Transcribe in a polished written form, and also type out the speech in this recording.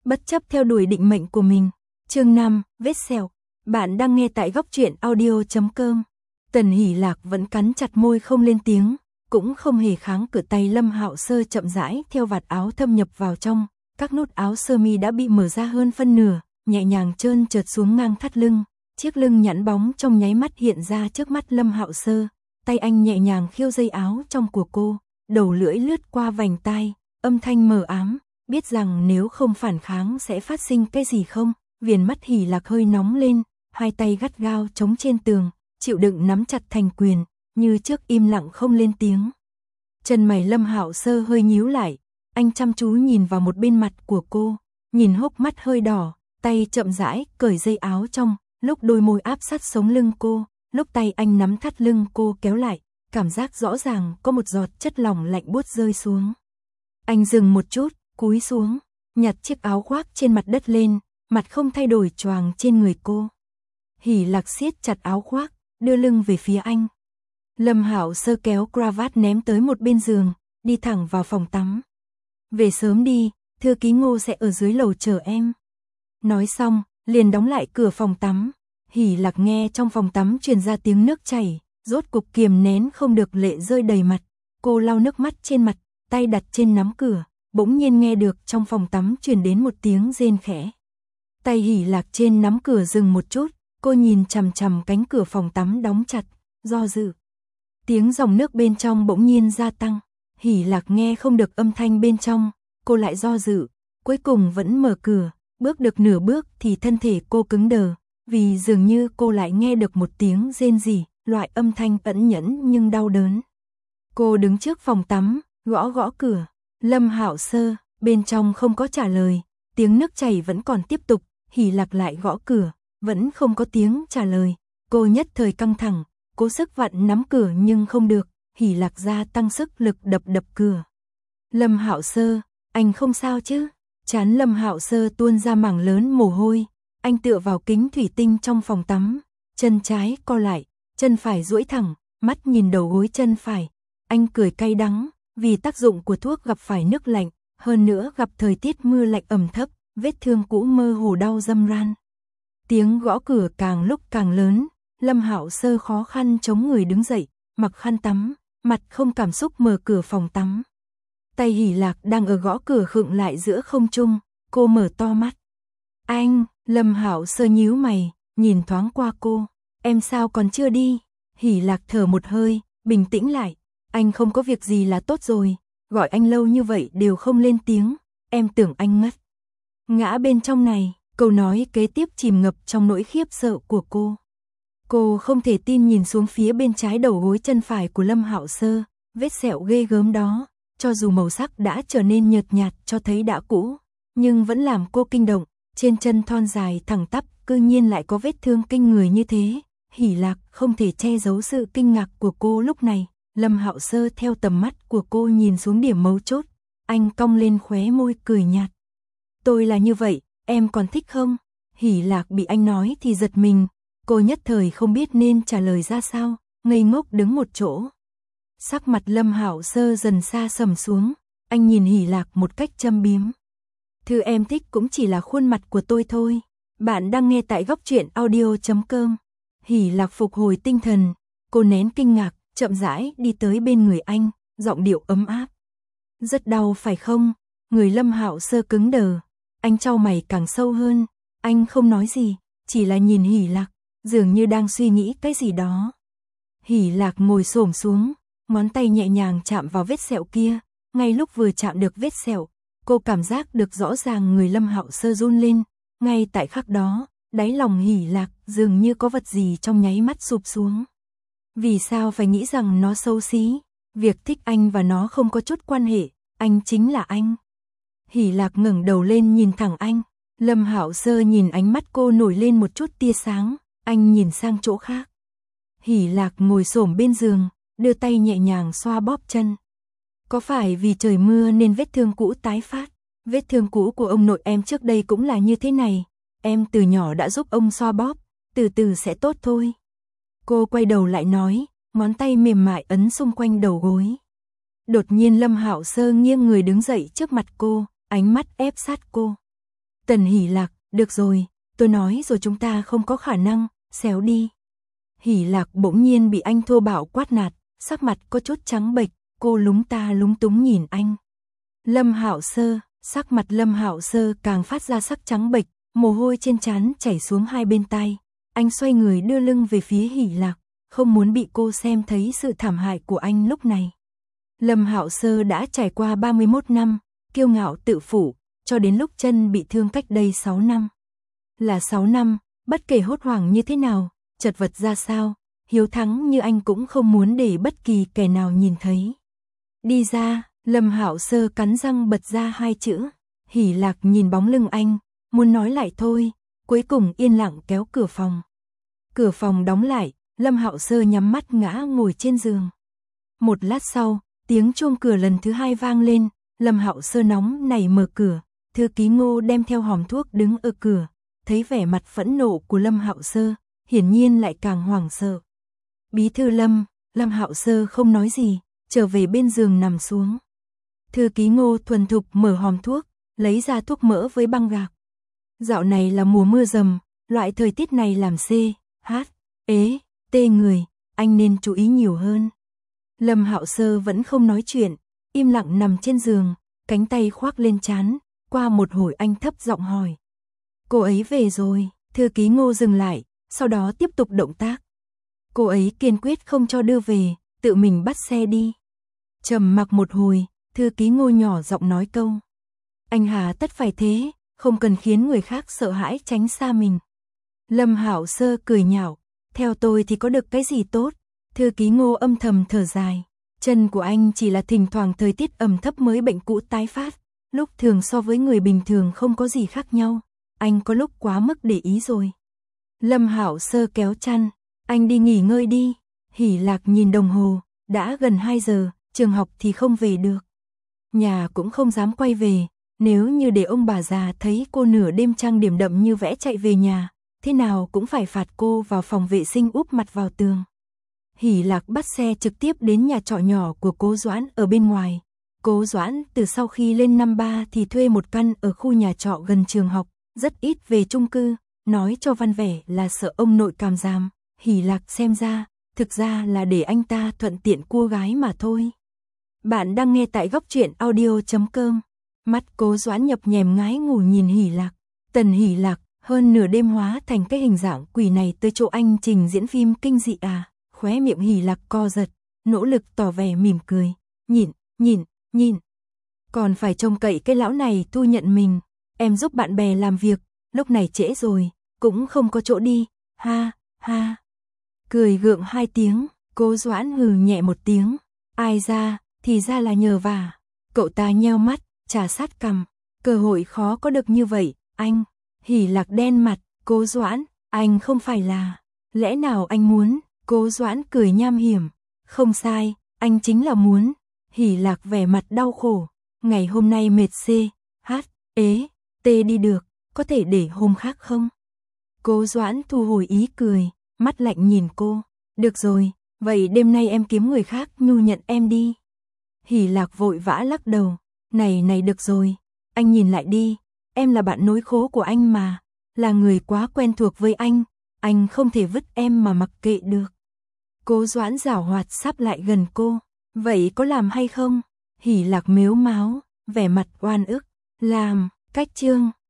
bất chấp theo đuổi định mệnh của mình. Chương 5, vết sẹo. Bạn đang nghe tại góc truyện audio.com. Tần Hỷ Lạc vẫn cắn chặt môi không lên tiếng, cũng không hề kháng cự. Tay Lâm Hạo Sơ chậm rãi theo vạt áo thâm nhập vào trong, các nút áo sơ mi đã bị mở ra hơn phân nửa, nhẹ nhàng trơn trượt xuống ngang thắt lưng. Chiếc lưng nhẵn bóng trong nháy mắt hiện ra trước mắt Lâm Hạo Sơ, tay anh nhẹ nhàng khiêu dây áo trong của cô, đầu lưỡi lướt qua vành tai, âm thanh mờ ám, biết rằng nếu không phản kháng sẽ phát sinh cái gì không? Viền mắt Hỷ Lạc hơi nóng lên, hai tay gắt gao chống trên tường, chịu đựng nắm chặt thành quyền, như trước im lặng không lên tiếng. Chân mày Lâm Hạo Sơ hơi nhíu lại, anh chăm chú nhìn vào một bên mặt của cô, nhìn hốc mắt hơi đỏ, tay chậm rãi cởi dây áo trong, lúc đôi môi áp sát sống lưng cô, lúc tay anh nắm thắt lưng cô kéo lại, cảm giác rõ ràng có một giọt chất lỏng lạnh buốt rơi xuống. Anh dừng một chút, cúi xuống, nhặt chiếc áo khoác trên mặt đất lên, mặt không thay đổi choàng trên người cô. Hỷ Lạc siết chặt áo khoác, đưa lưng về phía anh. Lâm Hạo Sơ kéo cravat ném tới một bên giường, đi thẳng vào phòng tắm. Về sớm đi, thư ký Ngô sẽ ở dưới lầu chờ em. Nói xong, liền đóng lại cửa phòng tắm. Hỷ Lạc nghe trong phòng tắm truyền ra tiếng nước chảy, rốt cục kiềm nén không được lệ rơi đầy mặt. Cô lau nước mắt trên mặt, tay đặt trên nắm cửa, bỗng nhiên nghe được trong phòng tắm truyền đến một tiếng rên khẽ. Tay Hỷ Lạc trên nắm cửa dừng một chút, cô nhìn chằm chằm cánh cửa phòng tắm đóng chặt, do dự. Tiếng dòng nước bên trong bỗng nhiên gia tăng, Hỷ Lạc nghe không được âm thanh bên trong, cô lại do dự, cuối cùng vẫn mở cửa, bước được nửa bước thì thân thể cô cứng đờ, vì dường như cô lại nghe được một tiếng rên rỉ, loại âm thanh ẩn nhẫn nhưng đau đớn. Cô đứng trước phòng tắm, gõ gõ cửa, Lâm Hạo Sơ, bên trong không có trả lời, tiếng nước chảy vẫn còn tiếp tục, Hỷ Lạc lại gõ cửa, vẫn không có tiếng trả lời, cô nhất thời căng thẳng, cố sức vặn nắm cửa nhưng không được, Hỷ Lạc gia tăng sức lực đập cửa. Lâm Hạo Sơ, anh không sao chứ? Trán Lâm Hạo Sơ tuôn ra mảng lớn mồ hôi, anh tựa vào kính thủy tinh trong phòng tắm, chân trái co lại, chân phải duỗi thẳng, mắt nhìn đầu gối chân phải. Anh cười cay đắng, vì tác dụng của thuốc gặp phải nước lạnh, hơn nữa gặp thời tiết mưa lạnh ẩm thấp, vết thương cũ mơ hồ đau râm ran. Tiếng gõ cửa càng lúc càng lớn, Lâm Hạo Sơ khó khăn chống người đứng dậy, mặc khăn tắm, mặt không cảm xúc mở cửa phòng tắm. Tay Hỷ Lạc đang ở gõ cửa khựng lại giữa không trung, cô mở to mắt. Anh, Lâm Hạo Sơ nhíu mày, nhìn thoáng qua cô, em sao còn chưa đi? Hỷ Lạc thở một hơi, bình tĩnh lại, anh không có việc gì là tốt rồi, gọi anh lâu như vậy đều không lên tiếng, em tưởng anh ngất. Ngã bên trong này, câu nói kế tiếp chìm ngập trong nỗi khiếp sợ của cô. Cô không thể tin nhìn xuống phía bên trái đầu gối chân phải của Lâm Hạo Sơ, vết sẹo ghê gớm đó, cho dù màu sắc đã trở nên nhợt nhạt cho thấy đã cũ, nhưng vẫn làm cô kinh động, trên chân thon dài thẳng tắp, cư nhiên lại có vết thương kinh người như thế. Hỷ Lạc không thể che giấu sự kinh ngạc của cô lúc này, Lâm Hạo Sơ theo tầm mắt của cô nhìn xuống điểm mấu chốt, anh cong lên khóe môi cười nhạt. Tôi là như vậy, em còn thích không? Hỷ Lạc bị anh nói thì giật mình, cô nhất thời không biết nên trả lời ra sao, ngây ngốc đứng một chỗ. Sắc mặt Lâm Hạo Sơ dần xa sầm xuống, anh nhìn Hỷ Lạc một cách châm biếm. Thứ em thích cũng chỉ là khuôn mặt của tôi thôi. Bạn đang nghe tại góc truyện audio.com. Hỷ Lạc phục hồi tinh thần, cô nén kinh ngạc, chậm rãi đi tới bên người anh, giọng điệu ấm áp. Rất đau phải không? Người Lâm Hạo Sơ cứng đờ, anh chau mày càng sâu hơn, anh không nói gì, chỉ là nhìn Hỷ Lạc, dường như đang suy nghĩ cái gì đó. Hỷ Lạc ngồi xổm xuống, ngón tay nhẹ nhàng chạm vào vết sẹo kia, ngay lúc vừa chạm được vết sẹo, cô cảm giác được rõ ràng người Lâm Hạo Sơ run lên, ngay tại khắc đó, đáy lòng Hỷ Lạc dường như có vật gì trong nháy mắt sụp xuống. Vì sao phải nghĩ rằng nó xấu xí? Việc thích anh và nó không có chút quan hệ, anh chính là anh. Hỷ Lạc ngẩng đầu lên nhìn thẳng anh, Lâm Hạo Sơ nhìn ánh mắt cô nổi lên một chút tia sáng, anh nhìn sang chỗ khác. Hỷ Lạc ngồi xổm bên giường, đưa tay nhẹ nhàng xoa bóp chân. Có phải vì trời mưa nên vết thương cũ tái phát? Vết thương cũ của ông nội em trước đây cũng là như thế này, em từ nhỏ đã giúp ông xoa bóp, từ từ sẽ tốt thôi. Cô quay đầu lại nói, ngón tay mềm mại ấn xung quanh đầu gối. Đột nhiên Lâm Hạo Sơ nghiêng người đứng dậy trước mặt cô, ánh mắt ép sát cô. Tần Hỷ Lạc, được rồi, tôi nói rồi chúng ta không có khả năng, xéo đi. Hỷ Lạc bỗng nhiên bị anh thô bạo quát nạt, sắc mặt có chút trắng bệch, cô lúng ta lúng túng nhìn anh. Lâm Hạo Sơ, sắc mặt Lâm Hạo Sơ càng phát ra sắc trắng bệch, mồ hôi trên trán chảy xuống hai bên tai. Anh xoay người đưa lưng về phía Hỷ Lạc, không muốn bị cô xem thấy sự thảm hại của anh lúc này. Lâm Hạo Sơ đã trải qua 31 năm, kiêu ngạo tự phụ, cho đến lúc chân bị thương cách đây 6 năm. Là 6 năm, bất kể hốt hoảng như thế nào, chật vật ra sao, hiếu thắng như anh cũng không muốn để bất kỳ kẻ nào nhìn thấy. Đi ra, Lâm Hạo Sơ cắn răng bật ra hai chữ. Hỷ Lạc nhìn bóng lưng anh, muốn nói lại thôi, cuối cùng yên lặng kéo cửa phòng. Cửa phòng đóng lại, Lâm Hạo Sơ nhắm mắt ngã ngồi trên giường. Một lát sau, tiếng chuông cửa lần thứ hai vang lên, Lâm Hạo Sơ nóng nảy mở cửa, thư ký Ngô đem theo hòm thuốc đứng ở cửa, thấy vẻ mặt phẫn nộ của Lâm Hạo Sơ, hiển nhiên lại càng hoảng sợ. Bí thư Lâm, Lâm Hạo Sơ không nói gì, trở về bên giường nằm xuống. Thư ký Ngô thuần thục mở hòm thuốc, lấy ra thuốc mỡ với băng gạc. Dạo này là mùa mưa rầm, loại thời tiết này làm tê người, anh nên chú ý nhiều hơn. Lâm Hạo Sơ vẫn không nói chuyện, im lặng nằm trên giường, cánh tay khoác lên trán, qua một hồi anh thấp giọng hỏi. Cô ấy về rồi, thư ký Ngô dừng lại, sau đó tiếp tục động tác. Cô ấy kiên quyết không cho đưa về, tự mình bắt xe đi. Trầm mặc một hồi, thư ký Ngô nhỏ giọng nói câu. Anh hà tất phải thế, không cần khiến người khác sợ hãi tránh xa mình. Lâm Hạo Sơ cười nhạo, theo tôi thì có được cái gì tốt. Thư ký Ngô âm thầm thở dài, chân của anh chỉ là thỉnh thoảng thời tiết ẩm thấp mới bệnh cũ tái phát, lúc thường so với người bình thường không có gì khác nhau, anh có lúc quá mức để ý rồi. Lâm Hạo Sơ kéo chăn, anh đi nghỉ ngơi đi. Hỷ Lạc nhìn đồng hồ, đã gần 2 giờ, trường học thì không về được. Nhà cũng không dám quay về, nếu như để ông bà già thấy cô nửa đêm trang điểm đậm như vẽ chạy về nhà, thế nào cũng phải phạt cô vào phòng vệ sinh úp mặt vào tường. Hỷ Lạc bắt xe trực tiếp đến nhà trọ nhỏ của Cố Doãn ở bên ngoài. Cố Doãn từ sau khi lên năm 3 thì thuê một căn ở khu nhà trọ gần trường học, rất ít về chung cư, nói cho văn vẻ là sợ ông nội cảm giam. Hỷ Lạc xem ra, thực ra là để anh ta thuận tiện cua gái mà thôi. Bạn đang nghe tại góc truyện audio.com. Mắt Cố Doãn nhập nhèm ngái ngủ nhìn Hỷ Lạc. Tần Hỷ Lạc, hơn nửa đêm hóa thành cái hình dạng quỷ này tới chỗ anh trình diễn phim kinh dị à? Khóe miệng Hỷ Lạc co giật, nỗ lực tỏ vẻ mỉm cười. Nhìn. Còn phải trông cậy cái lão này thu nhận mình. Em giúp bạn bè làm việc, lúc này trễ rồi, cũng không có chỗ đi. Ha. Cười gượng 2 tiếng, Cố Doãn hừ nhẹ một tiếng. Ai ra, thì ra là nhờ vả. Cậu ta nheo mắt, trà sát cằm. Cơ hội khó có được như vậy, anh. Hỷ Lạc đen mặt, Cố Doãn, anh không phải là. Lẽ nào anh muốn? Cố Doãn cười nham hiểm. Không sai, anh chính là muốn. Hỷ Lạc vẻ mặt đau khổ. Ngày hôm nay mệt đi được, có thể để hôm khác không? Cố Doãn thu hồi ý cười, mắt lạnh nhìn cô. Được rồi, vậy đêm nay em kiếm người khác nhu nhận em đi. Hỷ Lạc vội vã lắc đầu. Này được rồi, anh nhìn lại đi. Em là bạn nối khố của anh mà, là người quá quen thuộc với anh không thể vứt em mà mặc kệ được. Cố Doãn giảo hoạt sắp lại gần cô. Vậy có làm hay không? Hỷ Lạc mếu máo, vẻ mặt oan ức. Làm, cách chương.